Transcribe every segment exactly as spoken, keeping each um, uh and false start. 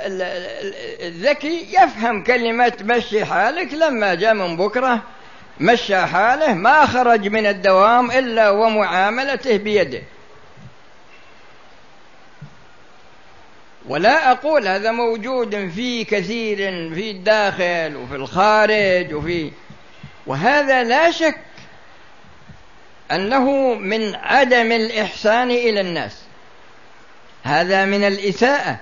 الذكي يفهم كلمة مشي حالك، لما جاء من بكرة مشى حاله، ما خرج من الدوام إلا ومعاملته بيده. ولا أقول هذا موجود في كثير في الداخل وفي الخارج وفي، وهذا لا شك أنه من عدم الإحسان إلى الناس، هذا من الإساءة،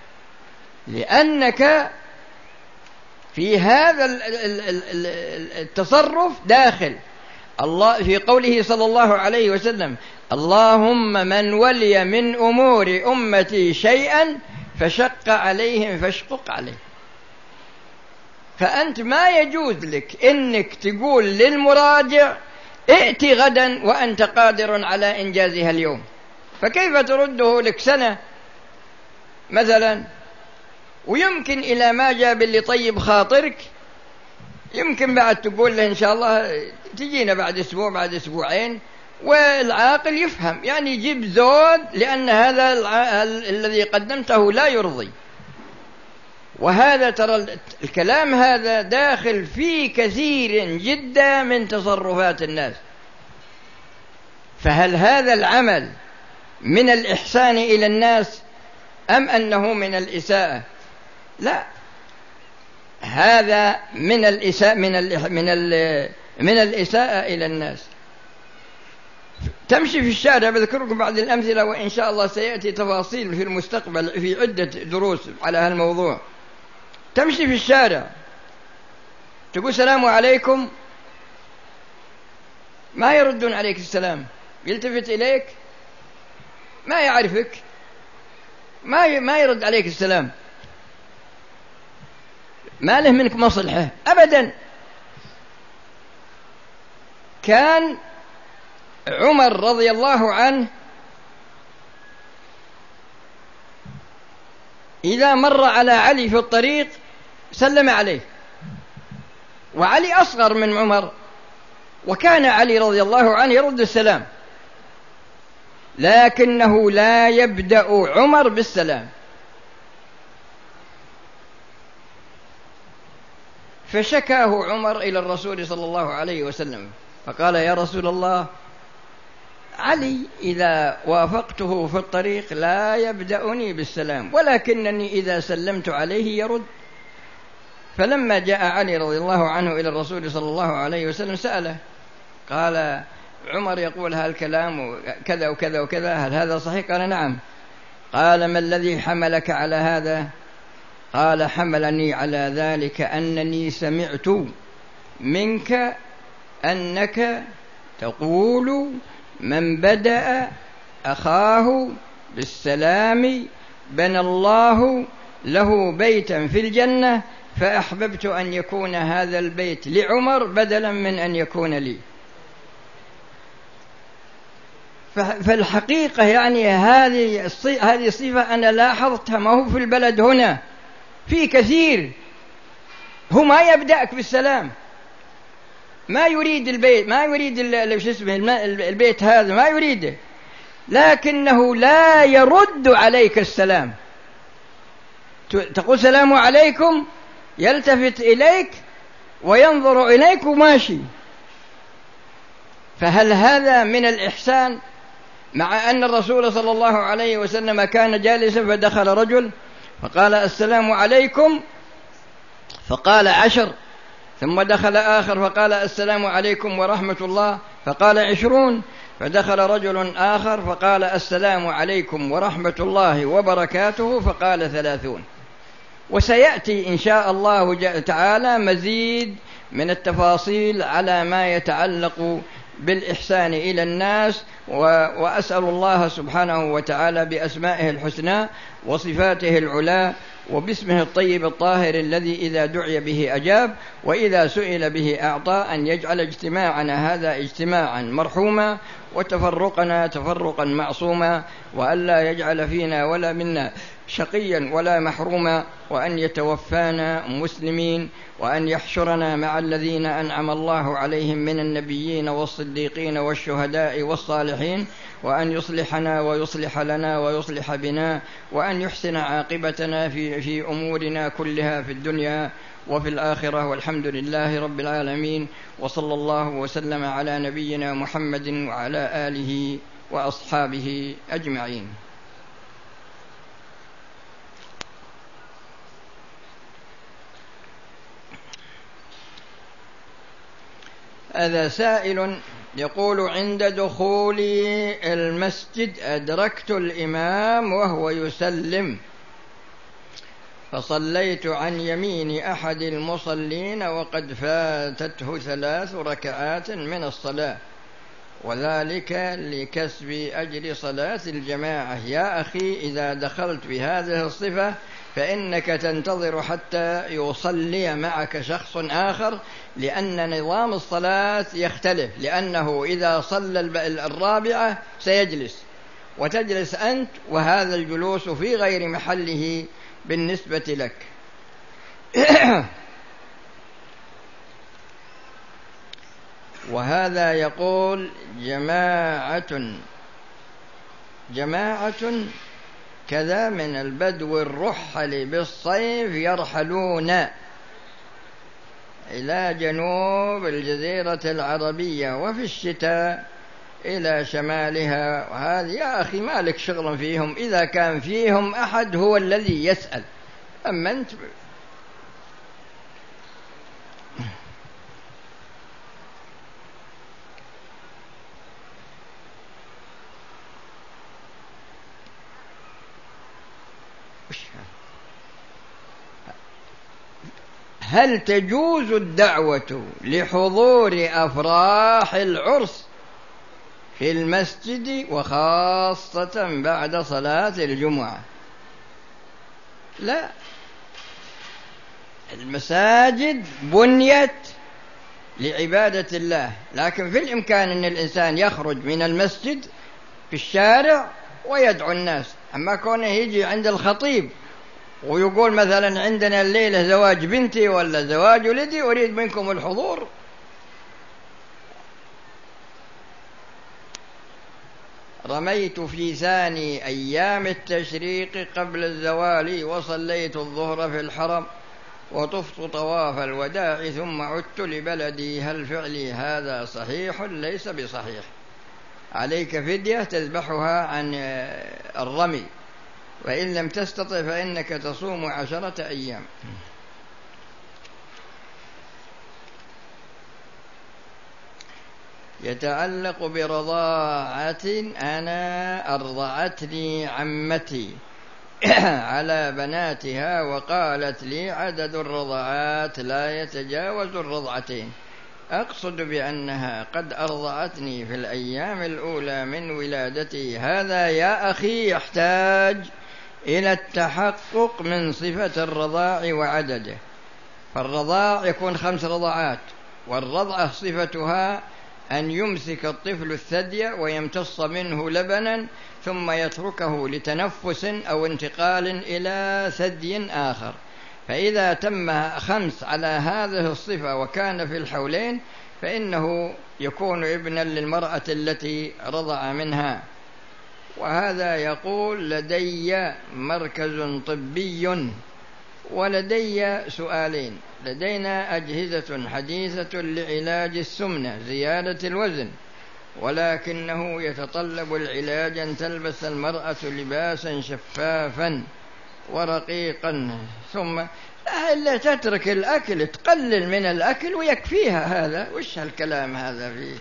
لأنك في هذا التصرف داخل الله في قوله صلى الله عليه وسلم: اللهم من ولي من أمور أمتي شيئا فشق عليهم فاشقق عليه. فأنت ما يجوز لك إنك تقول للمراجع ائت غدا وأنت قادر على إنجازها اليوم، فكيف ترده لك سنة مثلا؟ ويمكن إلى ما جاب اللي طيب خاطرك، يمكن بعد تقول له إن شاء الله تجينا بعد أسبوع بعد أسبوعين، والعاقل يفهم، يعني يجيب زود، لأن هذا الذي قدمته لا يرضي. وهذا ترى الكلام هذا داخل في كثير جدا من تصرفات الناس. فهل هذا العمل من الإحسان إلى الناس أم أنه من الإساءة؟ لا، هذا من الإساءة من ال من ال من الإساءة إلى الناس. تمشي في الشارع، بذكركم بعض الأمثلة وإن شاء الله سيأتي تفاصيل في المستقبل في عدة دروس على هالموضوع. تمشي في الشارع تقول السلام عليكم، ما يردون عليك السلام، يلتفت إليك ما يعرفك، ما ما يرد عليك السلام، ما له منك مصلحة أبدا. كان عمر رضي الله عنه إذا مر على علي في الطريق سلم عليه، وعلي أصغر من عمر، وكان علي رضي الله عنه يرد السلام، لكنه لا يبدأ عمر بالسلام. فشكاه عمر إلى الرسول صلى الله عليه وسلم فقال: يا رسول الله، علي إذا وافقته في الطريق لا يبدأني بالسلام، ولكنني إذا سلمت عليه يرد. فلما جاء علي رضي الله عنه إلى الرسول صلى الله عليه وسلم سأله، قال: عمر يقول هالكلام كذا وكذا وكذا، هل هذا صحيح؟ قال: نعم. قال: ما الذي حملك على هذا؟ قال: حملني على ذلك أنني سمعت منك أنك تقول من بدأ أخاه بالسلام بنى الله له بيتا في الجنة، فأحببت أن يكون هذا البيت لعمر بدلا من أن يكون لي. فالحقيقة يعني هذه هذه صفة أنا لاحظتها، ما هو في البلد هنا، في كثير هو ما يبدأك بالسلام، ما يريد البيت، ما يريد شو اسمه البيت هذا، ما يريده، لكنه لا يرد عليك السلام. تقول السلام عليكم، يلتفت إليك وينظر إليك وماشي. فهل هذا من الإحسان؟ مع أن الرسول صلى الله عليه وسلم كان جالسا فدخل رجل فقال: السلام عليكم، فقال: عشر. ثم دخل آخر فقال: السلام عليكم ورحمة الله، فقال: عشرون. فدخل رجل آخر فقال: السلام عليكم ورحمة الله وبركاته، فقال: ثلاثون. وسيأتي إن شاء الله تعالى مزيد من التفاصيل على ما يتعلق بالإحسان إلى الناس. وأسأل الله سبحانه وتعالى بأسمائه الحسنى وصفاته العلى وباسمه الطيب الطاهر الذي إذا دعي به أجاب وإذا سئل به أعطى، أن يجعل اجتماعنا هذا اجتماعا مرحوما وتفرقنا تفرقا معصوما، وألا يجعل فينا ولا منا شقيا ولا محروما، وأن يتوفانا مسلمين، وأن يحشرنا مع الذين أنعم الله عليهم من النبيين والصديقين والشهداء والصالحين، وأن يصلحنا ويصلح لنا ويصلح بنا، وأن يحسن عاقبتنا في, في أمورنا كلها في الدنيا وفي الآخرة، والحمد لله رب العالمين. وصلى الله وسلم على نبينا محمد وعلى آله وأصحابه أجمعين. هذا سائل يقول: عند دخولي المسجد أدركت الإمام وهو يسلم، فصليت عن يمين أحد المصلين وقد فاتته ثلاث ركعات من الصلاة، وذلك لكسب أجر صلاة الجماعة. يا أخي، إذا دخلت بهذه الصفة فإنك تنتظر حتى يصلي معك شخص آخر، لأن نظام الصلاة يختلف، لأنه إذا صلى الرابعة سيجلس وتجلس أنت، وهذا الجلوس في غير محله بالنسبة لك. وهذا يقول: جماعة جماعة كذا من البدو الرحل بالصيف يرحلون إلى جنوب الجزيرة العربية وفي الشتاء إلى شمالها. وهذه يا أخي مالك شغل فيهم، إذا كان فيهم أحد هو الذي يسأل، أما أنت هل تجوز الدعوة لحضور أفراح العرس في المسجد وخاصة بعد صلاة الجمعة؟ لا، المساجد بنيت لعبادة الله، لكن في الإمكان أن الإنسان يخرج من المسجد في الشارع ويدعو الناس. أما كونه يجي عند الخطيب ويقول مثلا: عندنا الليلة زواج بنتي ولا زواج ولدي أريد منكم الحضور، رميت في ثاني أيام التشريق قبل الزوال وصليت الظهر في الحرم وطفت طواف الوداع ثم عدت لبلدي، هل فعلي هذا صحيح ليس بصحيح؟ عليك فدية تذبحها عن الرمي، وإن لم تستطع فإنك تصوم عشرة أيام. يتعلق برضاعة أنا أرضعتني عمتي على بناتها وقالت لي عدد الرضعات لا يتجاوز الرضعتين، أقصد بأنها قد أرضعتني في الأيام الأولى من ولادتي. هذا يا أخي يحتاج إلى التحقق من صفة الرضاع وعدده، فالرضاع يكون خمس رضعات، والرضعة صفتها أن يمسك الطفل الثدي ويمتص منه لبنا ثم يتركه لتنفس أو انتقال إلى ثدي آخر، فإذا تم خمس على هذه الصفة وكان في الحولين فإنه يكون ابنا للمرأة التي رضع منها. وهذا يقول: لدي مركز طبي ولدي سؤالين. لدينا أجهزة حديثة لعلاج السمنة زيادة الوزن، ولكنه يتطلب العلاج أن تلبس المرأة لباسا شفافا ورقيقا، ثم لا إلا تترك الأكل، تقلل من الأكل ويكفيها. هذا وش هالكلام هذا فيه؟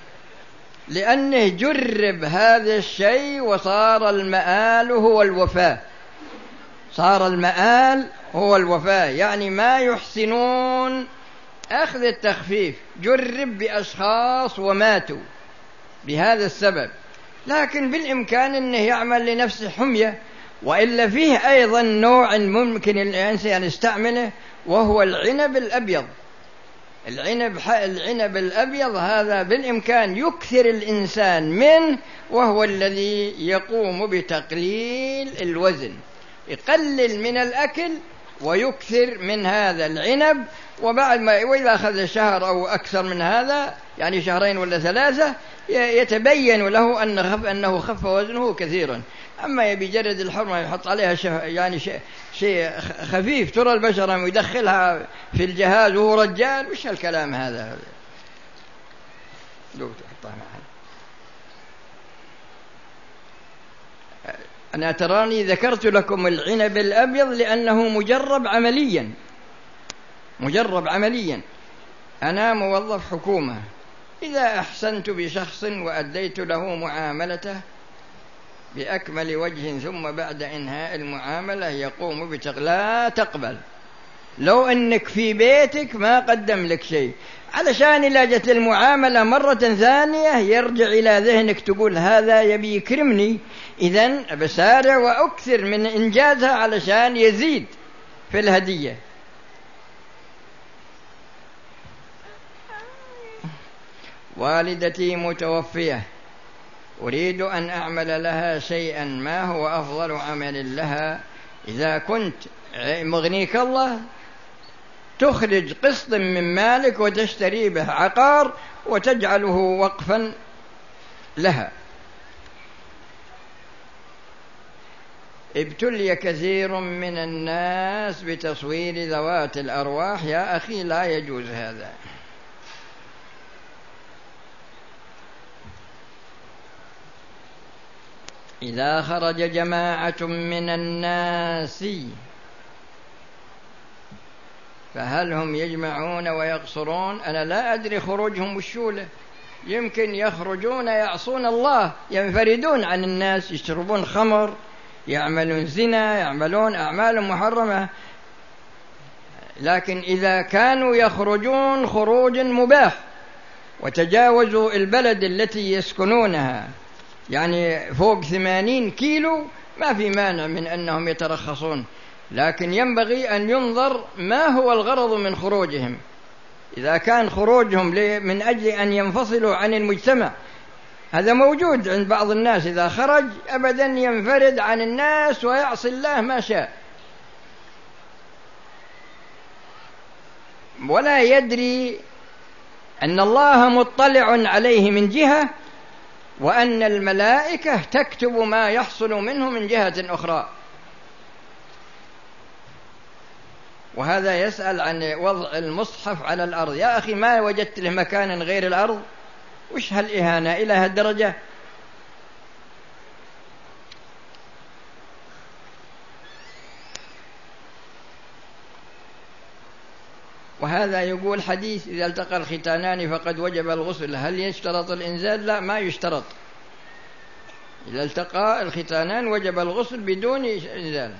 لأنه جرب هذا الشيء وصار المآل هو الوفاة، صار المآل هو الوفاة، يعني ما يحسنون أخذ التخفيف. جرب بأشخاص وماتوا بهذا السبب، لكن بالإمكان أنه يعمل لنفسه حمية. وإلا فيه أيضا نوع ممكن الإنسان يستعمله وهو العنب الأبيض. العنب العنب الأبيض هذا بالإمكان يكثر الإنسان منه، وهو الذي يقوم بتقليل الوزن، يقلل من الأكل ويكثر من هذا العنب، وبعد ما وإذا أخذ شهر أو أكثر من هذا يعني شهرين ولا ثلاثة يتبين له أن خف أنه خف وزنه كثيرا. أما يبي جرد الحرمة يحط عليها يعني شيء خفيف ترى البشرة ويدخلها في الجهاز وهو رجال، وش هالكلام هذا؟ لو تحطها معنا. أنا تراني ذكرت لكم العنب الأبيض لأنه مجرب عمليا، مجرب عمليا. أنا موظف حكومة، إذا أحسنت بشخص وأديت له معاملته بأكمل وجه ثم بعد إنهاء المعاملة يقوم بتق... لا تقبل، لو أنك في بيتك ما قدم لك شيء، علشان إذا جت المعاملة مرة ثانية يرجع إلى ذهنك تقول هذا يبي يكرمني، إذن بسارع وأكثر من إنجازها علشان يزيد في الهدية. والدتي متوفية، أريد أن أعمل لها شيئا، ما هو أفضل عمل لها؟ إذا كنت مغنيك الله تخرج قسط من مالك وتشتري به عقار وتجعله وقفا لها. ابتلي كثير من الناس بتصوير ذوات الأرواح، يا أخي لا يجوز هذا. إذا خرج جماعة من الناس فهل هم يجمعون ويقصرون؟ أنا لا أدري خروجهم وشوله، يمكن يخرجون يعصون الله، ينفردون عن الناس، يشربون خمر، يعملون زنا، يعملون أعمال محرمة. لكن إذا كانوا يخرجون خروج مباح وتجاوزوا البلد التي يسكنونها يعني فوق ثمانين كيلو ما في مانع من أنهم يترخصون، لكن ينبغي أن ينظر ما هو الغرض من خروجهم. إذا كان خروجهم من أجل أن ينفصلوا عن المجتمع، هذا موجود عند بعض الناس، إذا خرج أبدا ينفرد عن الناس ويعصي الله ما شاء، ولا يدري أن الله مطلع عليه من جهة، وأن الملائكة تكتب ما يحصل منه من جهة أخرى. وهذا يسأل عن وضع المصحف على الأرض، يا أخي ما وجدت له مكانا غير الأرض؟ وش هالإهانة إلى هالدرجة؟ وهذا يقول حديث إذا التقى الختانان فقد وجب الغسل، هل يشترط الإنزال؟ لا، ما يشترط. إذا التقى الختانان وجب الغسل بدون إنزال.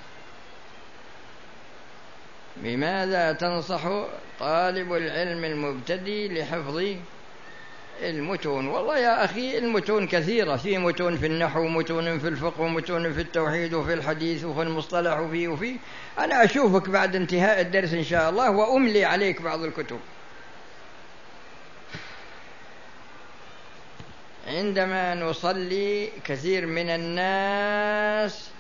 بماذا تنصح طالب العلم المبتدئ لحفظ المتون؟ والله يا أخي المتون كثيرة، في متون في النحو، متون في الفقه، ومتون في التوحيد، وفي الحديث، وفي المصطلح، وفي وفي أنا أشوفك بعد انتهاء الدرس إن شاء الله وأملي عليك بعض الكتب. عندما نصلي كثير من الناس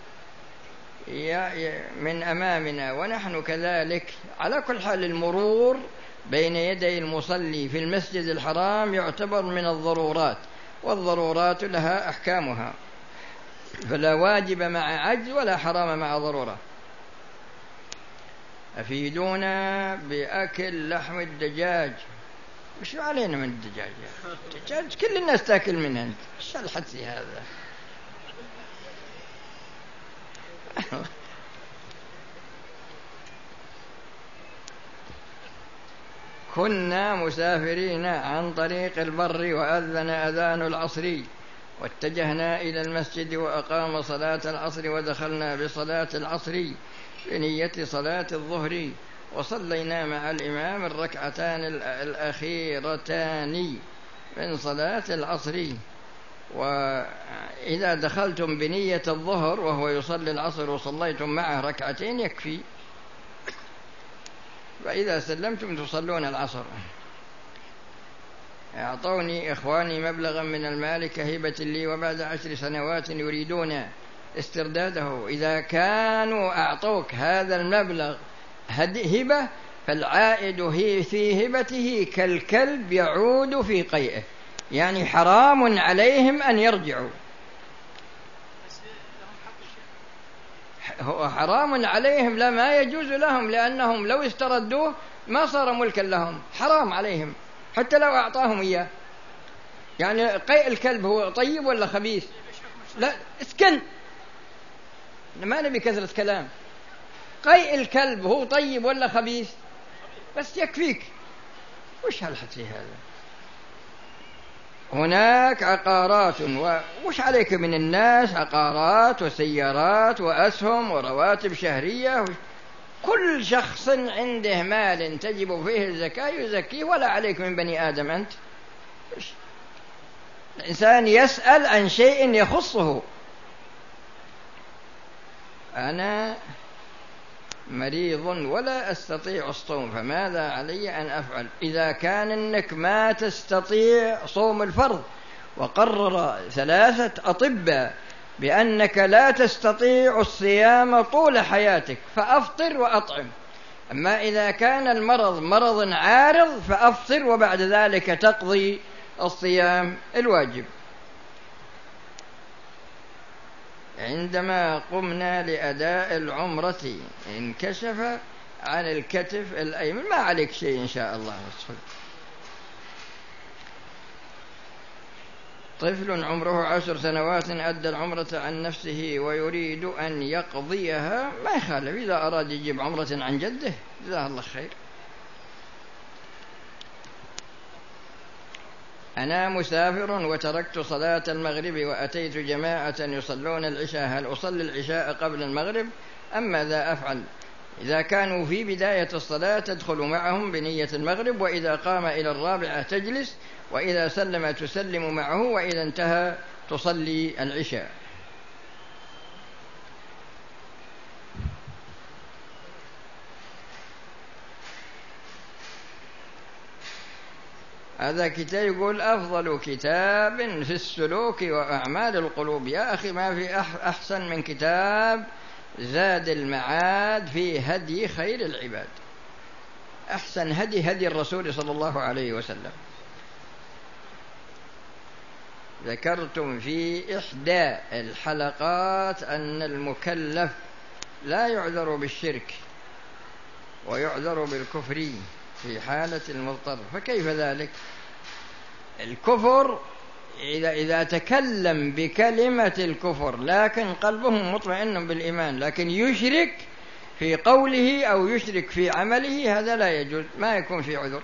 من أمامنا ونحن كذلك، على كل حال المرور بين يدي المصلي في المسجد الحرام يعتبر من الضرورات، والضرورات لها أحكامها، فلا واجب مع عجز ولا حرام مع ضرورة. أفيدونا بأكل لحم الدجاج. وش علينا من الدجاج؟ الدجاج كل الناس تأكل منها، ايش الحدث هذا؟ كنا مسافرين عن طريق البر وأذن أذان العصر، واتجهنا إلى المسجد وأقام صلاة العصر، ودخلنا بصلاة العصر بنية صلاة الظهر، وصلينا مع الإمام الركعتان الأخيرتان من صلاة العصر. وإذا دخلتم بنية الظهر وهو يصلي العصر وصليتم معه ركعتين يكفي، وإذا سلمتم تصلون العصر. أعطوني إخواني مبلغا من المال كهبة لي، وبعد عشر سنوات يريدون استرداده. إذا كانوا أعطوك هذا المبلغ هبة فالعائد هي في هبته كالكلب يعود في قيئه، يعني حرام عليهم أن يرجعوا، هو حرام عليهم، لا ما يجوز لهم، لأنهم لو استردوه ما صار ملكا لهم، حرام عليهم حتى لو أعطاهم إياه. يعني قيء الكلب هو طيب ولا خبيث؟ لا اسكن، ما نبي كثرة كلام. قيء الكلب هو طيب ولا خبيث؟ بس يكفيك. وش هالحكي هذا؟ هناك عقارات، وش عليك من الناس؟ عقارات وسيارات وأسهم ورواتب شهرية، كل شخص عنده مال تجب فيه الزكاة يزكيه، ولا عليك من بني آدم أنت. الإنسان يسأل عن شيء يخصه. أنا مريض ولا أستطيع الصوم، فماذا علي أن أفعل؟ إذا كان أنك ما تستطيع صوم الفرض، وقرر ثلاثة أطباء بأنك لا تستطيع الصيام طول حياتك، فأفطر وأطعم. أما إذا كان المرض مرض عارض فأفطر، وبعد ذلك تقضي الصيام الواجب. عندما قمنا لأداء العمرة انكشف عن الكتف الأيمن، ما عليك شيء إن شاء الله. طفل عمره عشر سنوات أدى العمرة عن نفسه ويريد أن يقضيها، ما يخالف إذا أراد يجيب عمرة عن جده، جزاه الله خير. أنا مسافر وتركت صلاة المغرب وأتيت جماعة يصلون العشاء، هل أصلي العشاء قبل المغرب أم ماذا أفعل؟ إذا كانوا في بداية الصلاة تدخل معهم بنية المغرب، وإذا قام إلى الرابعة تجلس، وإذا سلم تسلم معه، وإذا انتهى تصلي العشاء. هذا كتاب يقول أفضل كتاب في السلوك وأعمال القلوب. يا أخي ما في أحسن من كتاب زاد المعاد في هدي خير العباد. أحسن هدي هدي الرسول صلى الله عليه وسلم. ذكرتم في إحدى الحلقات أن المكلف لا يعذر بالشرك ويعذر بالكفر في حالة المضطر، فكيف ذلك؟ الكفر إذا, إذا تكلم بكلمة الكفر لكن قلبه مطمئن بالإيمان، لكن يشرك في قوله أو يشرك في عمله، هذا لا يجوز، ما يكون في عذر.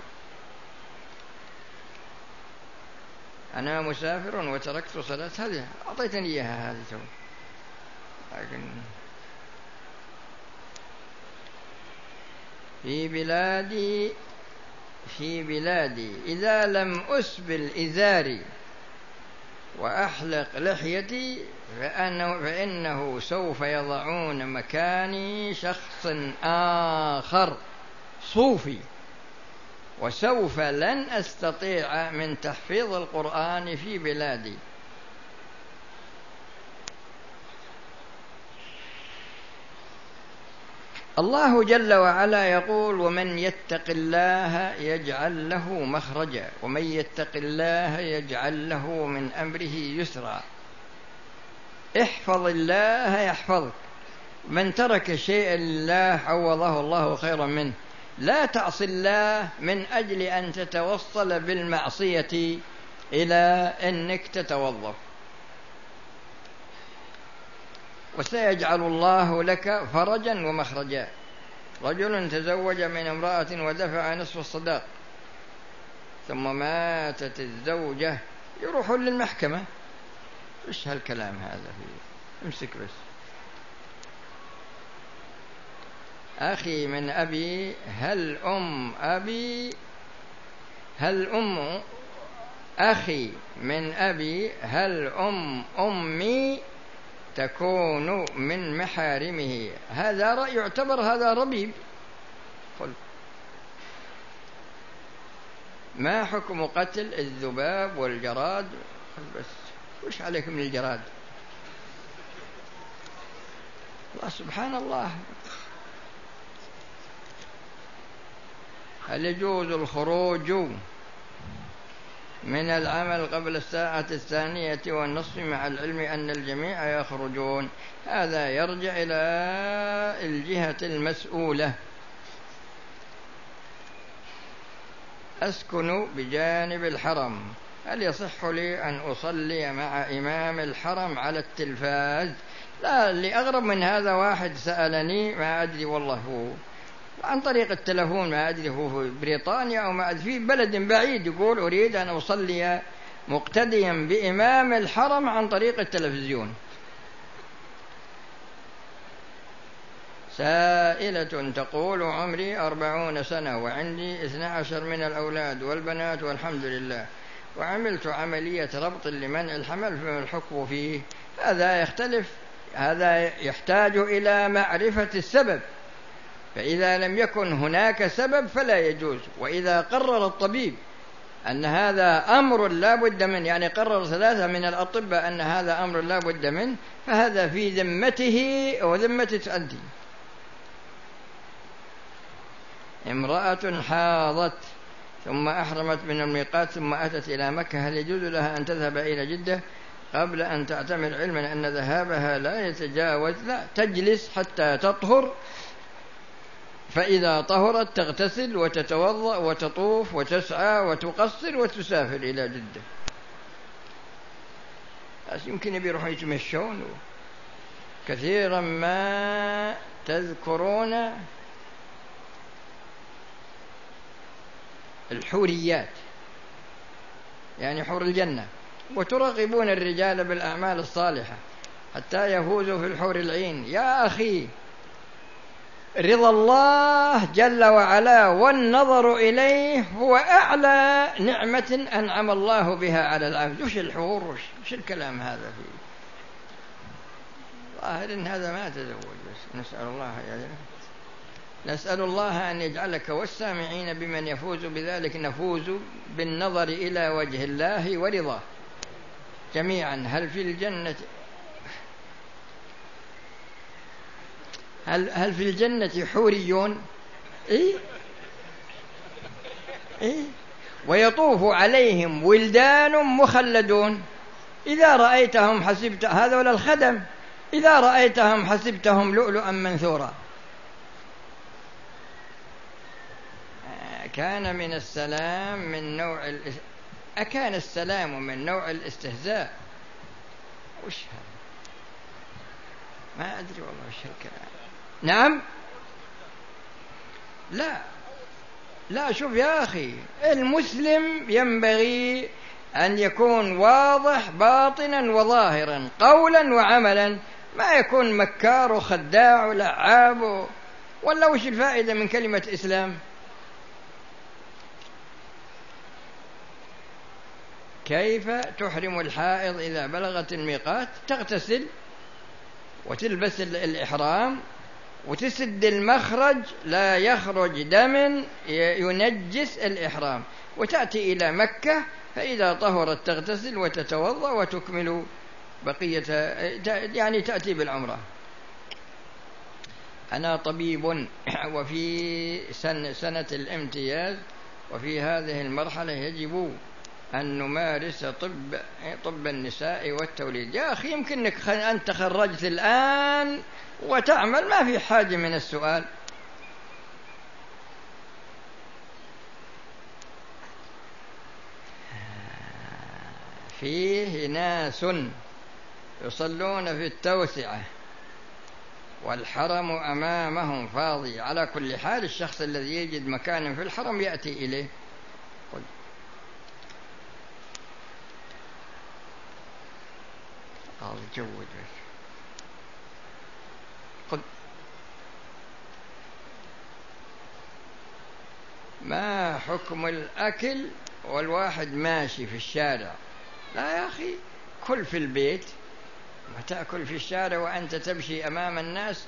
أنا مسافر وتركت صلاة، هذه أعطيتني إياها هذه تو. لكن في بلادي في بلادي إذا لم أسبل إزاري وأحلق لحيتي فأنه, فإنه سوف يضعون مكاني شخص آخر صوفي، وسوف لن أستطيع من تحفيظ القرآن في بلادي. الله جل وعلا يقول: ومن يتق الله يجعل له مخرجا ومن يتق الله يجعل له من أمره يسرا. احفظ الله يحفظك. من ترك شيئا لله عوضه الله خيرا منه. لا تعصي الله من أجل أن تتوصل بالمعصية إلى أنك تتوظف. وسيجعل الله لك فرجا ومخرجا. رجل تزوج من امرأة ودفع نصف الصداق ثم ماتت الزوجة، يروح للمحكمة. إيش هالكلام هذا فيه؟ امسك بس. أخي من أبي هل أم أبي هل أم أخي من أبي هل أم أمي تكون من محارمه؟ هذا يعتبر هذا ربيب. قل ما حكم قتل الذباب والجراد؟ قل بس وش عليك من الجراد؟ الله سبحان الله. هل يجوز الخروج من العمل قبل الساعة الثانية والنصف مع العلم أن الجميع يخرجون؟ هذا يرجع إلى الجهة المسؤولة. أسكن بجانب الحرم، هل يصح لي أن أصلي مع إمام الحرم على التلفاز؟ لا، اللي أغرب من هذا واحد سألني ما أدري والله هو عن طريق التلفون، ما أدري هو في بريطانيا أو ما أدري في بلد بعيد، يقول أريد أن أصلي مقتديا بإمام الحرم عن طريق التلفزيون. سائلة تقول عمري أربعون سنة وعندي اثنى عشر من الأولاد والبنات والحمد لله، وعملت عملية ربط لمنع الحمل، فما الحكم فيه؟ هذا يختلف، هذا يحتاج إلى معرفة السبب، فإذا لم يكن هناك سبب فلا يجوز. وإذا قرر الطبيب أن هذا أمر لا بد منه، يعني قرر ثلاثة من الأطباء أن هذا أمر لا بد منه، فهذا في ذمته وذمة أنت. امرأة حاضت ثم أحرمت من الميقات ثم أتت إلى مكة، هل يجوز لها أن تذهب إلى جدة قبل أن تعتمر، علما أن ذهابها لا يتجاوز؟ لا، تجلس حتى تطهر، فإذا طهرت تغتسل وتتوضأ وتطوف وتسعى وتقصر وتسافر إلى جدة. بس يمكن يروحوا يتمشون. كثيرا ما تذكرون الحوريات، يعني حور الجنة، وترغبون الرجال بالأعمال الصالحة حتى يفوزوا في الحور العين. يا أخي، رضا الله جل وعلا والنظر إليه هو أعلى نعمة أنعم الله بها على العبد. وش الحور؟ وش, وش الكلام هذا فيه؟ ظاهر إن هذا ما تزوج، بس نسأل الله يعني نسأل الله أن يجعلك والسامعين بمن يفوز بذلك، نفوز بالنظر إلى وجه الله ورضاه جميعا. هل في الجنة هل هل في الجنة حوريون؟ إيه؟ إيه؟ ويطوف عليهم ولدان مخلدون إذا رأيتهم حسبت هذا ولا الخدم إذا رأيتهم حسبتهم لؤلؤا منثورا. كان من السلام من نوع الاس... أكان السلام من نوع الاستهزاء؟ وش هذا؟ ما أدري والله وش الكلام. نعم، لا لا، شوف يا أخي، المسلم ينبغي أن يكون واضح باطنا وظاهرا، قولا وعملا، ما يكون مكار وخداع ولعاب. ولا وش الفائدة من كلمة إسلام؟ كيف تحرم الحائض إذا بلغت الميقات؟ تغتسل وتلبس الإحرام وتسد المخرج، لا يخرج دم ينجس الإحرام، وتأتي إلى مكة، فإذا طهرت تغتسل وتتوضأ وتكمل بقية، يعني تأتي بالعمرة. أنا طبيب وفي سنة, سنة الامتياز، وفي هذه المرحلة يجب أن نمارس طب طب النساء والتوليد. يا أخي، يمكنك أن تخرجت الآن وتعمل، ما في حاجة من السؤال. فيه ناس يصلون في التوسعة والحرم أمامهم فاضي. على كل حال الشخص الذي يجد مكان في الحرم يأتي إليه. قال جود قد ما حكم الأكل والواحد ماشي في الشارع؟ لا يا أخي، كل في البيت، ما تأكل في الشارع وأنت تمشي أمام الناس.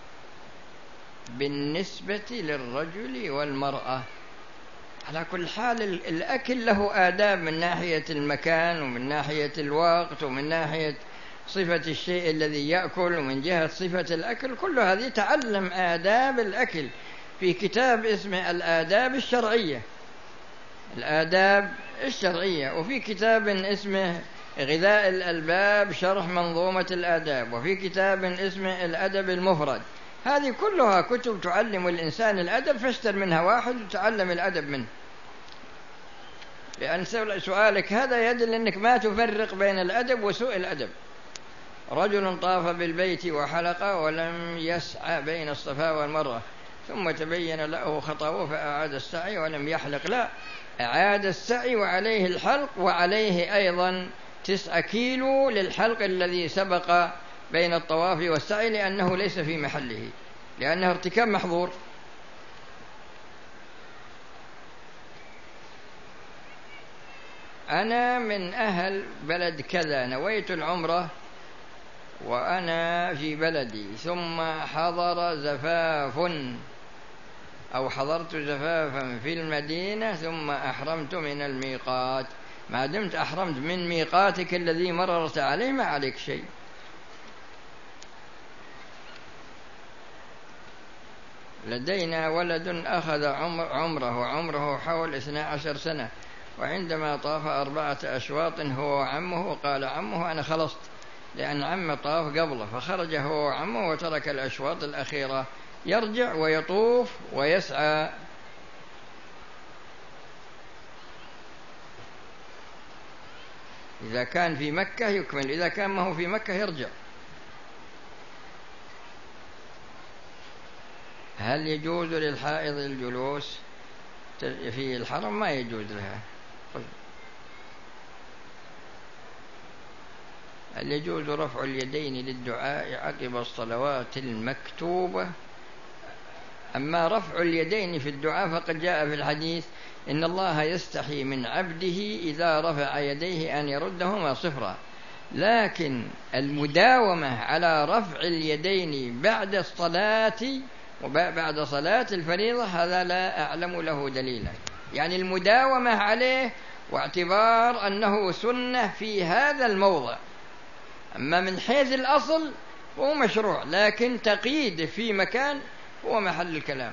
بالنسبة للرجل والمرأة على كل حال الأكل له آداب، من ناحية المكان ومن ناحية الوقت ومن ناحية صفة الشيء الذي يأكل ومن جهة صفة الأكل، كل هذه تعلم آداب الأكل. في كتاب اسمه الآداب الشرعية، الآداب الشرعية، وفي كتاب اسمه غذاء الألباب شرح منظومة الآداب، وفي كتاب اسمه الأدب المفرد. هذه كلها كتب تعلم الإنسان الأدب، فاشتر منها واحد وتعلم الأدب منه. لأن سؤالك هذا يدل أنك ما تفرق بين الأدب وسوء الأدب. رجل طاف بالبيت وحلق ولم يسعى بين الصفا والمروة ثم تبين له خطأه فأعاد السعي ولم يحلق، لا، أعاد السعي وعليه الحلق، وعليه أيضا تسعة كيلو للحلق الذي سبق بين الطواف والسعي، لأنه ليس في محله، لأنه ارتكاب محظور. أنا من أهل بلد كذا، نويت العمرة وأنا في بلدي، ثم حضر زفاف أو حضرت زفافا في المدينة ثم أحرمت من الميقات. ما دمت أحرمت من ميقاتك الذي مررت عليه ما عليك شيء. لدينا ولد أخذ عمر عمره وعمره حول اثني عشر سنة، وعندما طاف أربعة أشواط هو وعمه وقال عمه أنا خلصت، لأن عمه طاف قبله، فخرج هو وعمه وترك الأشواط الأخيرة، يرجع ويطوف ويسعى. إذا كان في مكة يكمل، إذا كان ما هو في مكة يرجع. هل يجوز للحائض الجلوس في الحرم؟ ما يجوز لها. هل يجوز رفع اليدين للدعاء عقب الصلوات المكتوبة؟ أما رفع اليدين في الدعاء فقد جاء في الحديث إن الله يستحي من عبده إذا رفع يديه أن يردهما صفرا، لكن المداومة على رفع اليدين بعد الصلاة وبعد صلاة الفريضة هذا لا أعلم له دليلا، يعني المداومة عليه واعتبار أنه سنة في هذا الموضع. أما من حيث الأصل هو مشروع، لكن تقييد في مكان هو محل الكلام.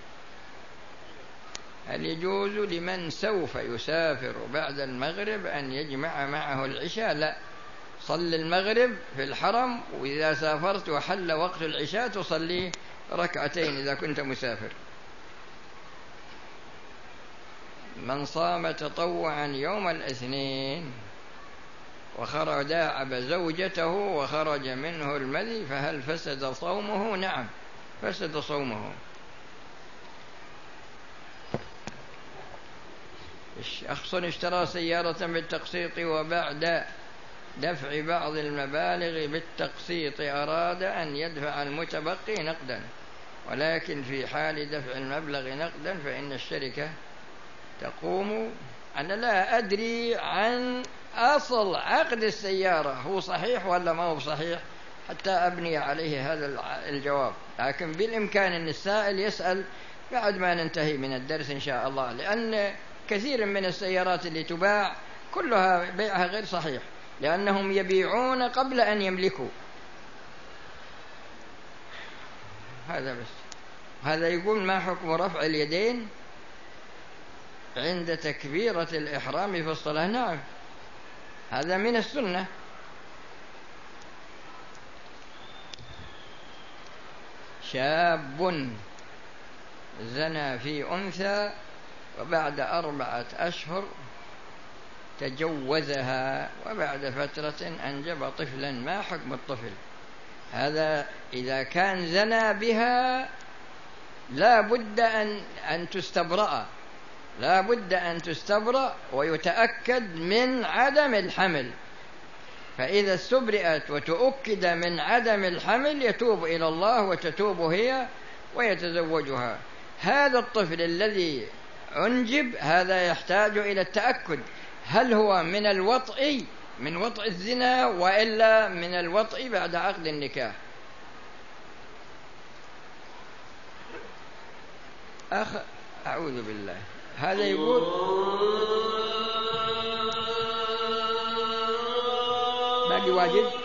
هل يجوز لمن سوف يسافر بعد المغرب أن يجمع معه العشاء؟ لا، صل المغرب في الحرم، وإذا سافرت وحل وقت العشاء تصلي ركعتين إذا كنت مسافر. من صام تطوعا يوم الاثنين وخرج داعب زوجته وخرج منه المذي فهل فسد صومه؟ نعم، فسد صومه. شخص اشترى سيارة بالتقسيط وبعد دفع بعض المبالغ بالتقسيط أراد أن يدفع المتبقي نقدا، ولكن في حال دفع المبلغ نقدا فإن الشركة تقوم. أنا لا أدري عن أصل عقد السيارة هو صحيح ولا ما هو صحيح حتى أبني عليه هذا الجواب، لكن بالإمكان أن السائل يسأل بعد ما ننتهي من الدرس إن شاء الله، لأن كثير من السيارات اللي تباع كلها بيعها غير صحيح، لأنهم يبيعون قبل أن يملكوا. هذا بس. هذا يقول ما حكم رفع اليدين عند تكبيرة الإحرام في الصلاة؟ نعم، هذا من السنة. شاب زنى في أنثى وبعد أربعة أشهر تجوزها وبعد فترة أنجب طفلا، ما حكم الطفل هذا؟ إذا كان زنى بها لا بد أن, أن تستبرأ، لا بد أن تستبرأ ويتأكد من عدم الحمل، فإذا استبرئت وتؤكد من عدم الحمل يتوب إلى الله وتتوب هي ويتزوجها. هذا الطفل الذي أنجب هذا يحتاج إلى التأكد هل هو من الوطء من وطء الزنا وإلا من الوطء بعد عقد النكاح. أخ أعوذ بالله. هذا يقول باقي واجد.